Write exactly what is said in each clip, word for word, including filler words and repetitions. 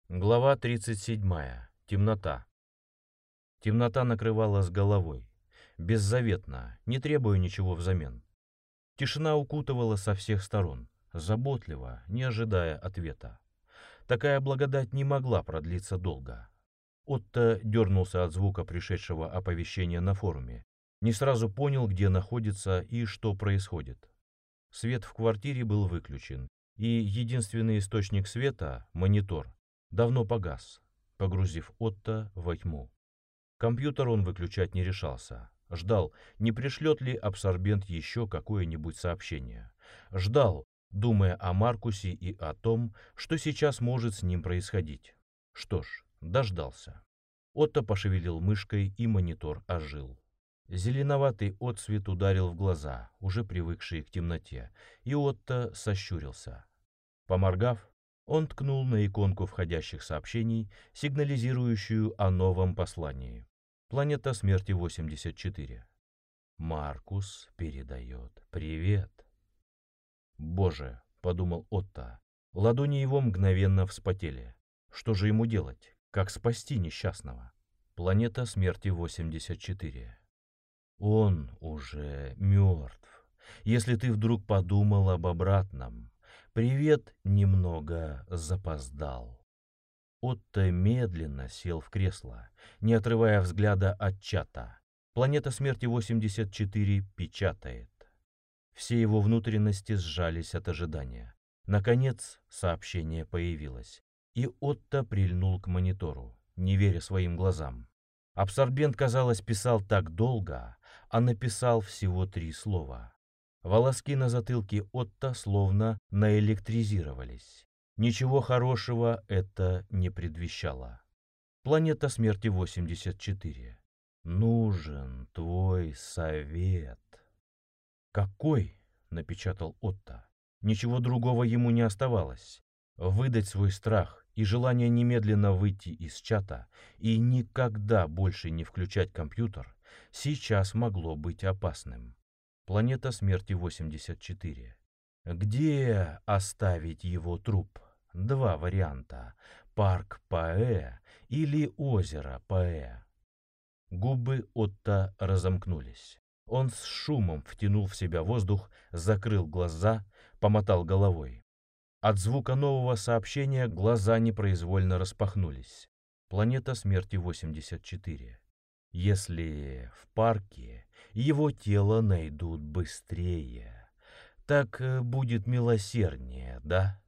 Глава тридцать седьмая. Темнота. Темнота накрывала с головой. Беззаветно, не требуя ничего взамен. Тишина укутывала со всех сторон, заботливо, не ожидая ответа. Такая благодать не могла продлиться долго. Отто дернулся от звука пришедшего оповещения на форуме. Не сразу понял, где находится и что происходит. Свет в квартире был выключен, и единственный источник света, монитор, давно погас, погрузив Отто во тьму. Компьютер он выключать не решался. Ждал, не пришлет ли абсорбент еще какое-нибудь сообщение. Ждал, думая о Маркусе и о том, что сейчас может с ним происходить. Что ж, дождался. Отто пошевелил мышкой, и монитор ожил. Зеленоватый отсвет ударил в глаза, уже привыкшие к темноте, и Отто сощурился. Поморгав, он ткнул на иконку входящих сообщений, сигнализирующую о новом послании. Планета смерти восемьдесят четыре. Маркус передает привет. «Боже», — подумал Отто, ладони его мгновенно вспотели. Что же ему делать? Как спасти несчастного? Планета смерти восемьдесят четыре. Он уже мертв. Если ты вдруг подумал об обратном, привет немного запоздал. Отто медленно сел в кресло, не отрывая взгляда от чата. Планета смерти восемьдесят четыре печатает. Все его внутренности сжались от ожидания. Наконец сообщение появилось, и Отто прильнул к монитору, не веря своим глазам. Абсорбент, казалось, писал так долго, а написал всего три слова. Волоски на затылке Отто словно наэлектризировались. Ничего хорошего это не предвещало. Планета смерти восемьдесят четыре. Нужен твой совет. Какой? Напечатал Отто. Ничего другого ему не оставалось. Выдать свой страх и желание немедленно выйти из чата и никогда больше не включать компьютер сейчас могло быть опасным. Планета смерти восемьдесят четыре. Где оставить его труп? Два варианта. Парк Паэ или озеро Паэ. Губы Отто разомкнулись. Он с шумом втянул в себя воздух, закрыл глаза, помотал головой. От звука нового сообщения глаза непроизвольно распахнулись. Планета смерти восемьдесят четыре. Если в парке его тело найдут быстрее, так будет милосерднее, да?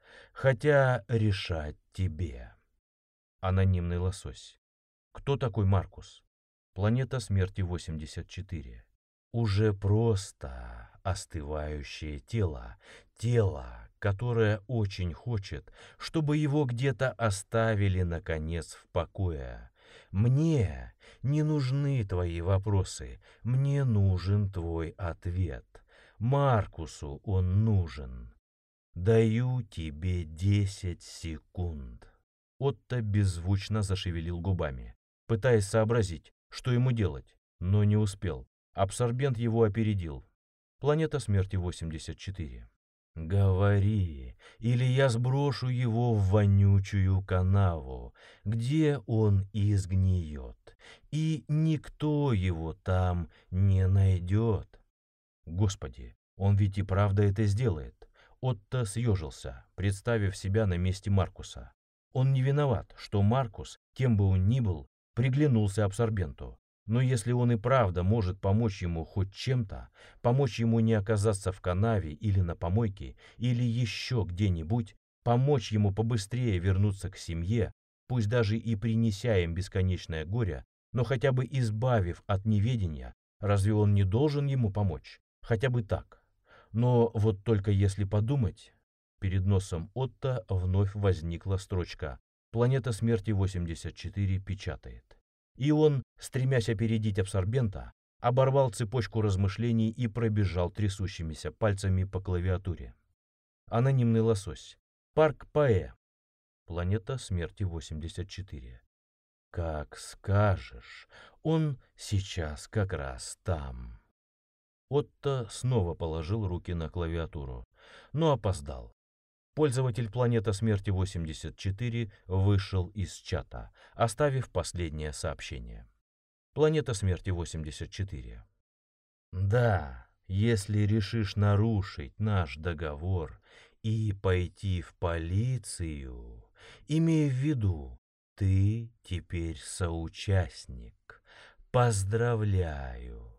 Хотя решать тебе. Анонимный лосось. Кто такой Маркус? Планета смерти восемьдесят четыре. Уже просто остывающее тело. Тело, которое очень хочет, чтобы его где-то оставили, наконец, в покое. Мне не нужны твои вопросы. Мне нужен твой ответ. Маркусу он нужен. Даю тебе десять секунд. Отто беззвучно зашевелил губами, пытаясь сообразить, что ему делать, но не успел. Абсорбент его опередил. Планета смерти восемьдесят четыре. Говори, или я сброшу его в вонючую канаву, где он изгниет, и никто его там не найдет. Господи, он ведь и правда это сделает. Отто съежился, представив себя на месте Маркуса. Он не виноват, что Маркус, кем бы он ни был, приглянулся абсорбенту. Но если он и правда может помочь ему хоть чем-то, помочь ему не оказаться в канаве или на помойке, или еще где-нибудь, помочь ему побыстрее вернуться к семье, пусть даже и принеся им бесконечное горе, но хотя бы избавив от неведения, разве он не должен ему помочь? Хотя бы так. Но вот только если подумать, перед носом Отто вновь возникла строчка «Планета смерти восемьдесят четыре печатает». И он, стремясь опередить абсорбента, оборвал цепочку размышлений и пробежал трясущимися пальцами по клавиатуре. Анонимный лосось. Парк Паэ. Планета смерти восемьдесят четыре. Как скажешь, он сейчас как раз там. Отто снова положил руки на клавиатуру, но опоздал. Пользователь Планета Смерти восемьдесят четыре вышел из чата, оставив последнее сообщение. Планета Смерти восемьдесят четыре. Да, если решишь нарушить наш договор и пойти в полицию, имей в виду, ты теперь соучастник. Поздравляю.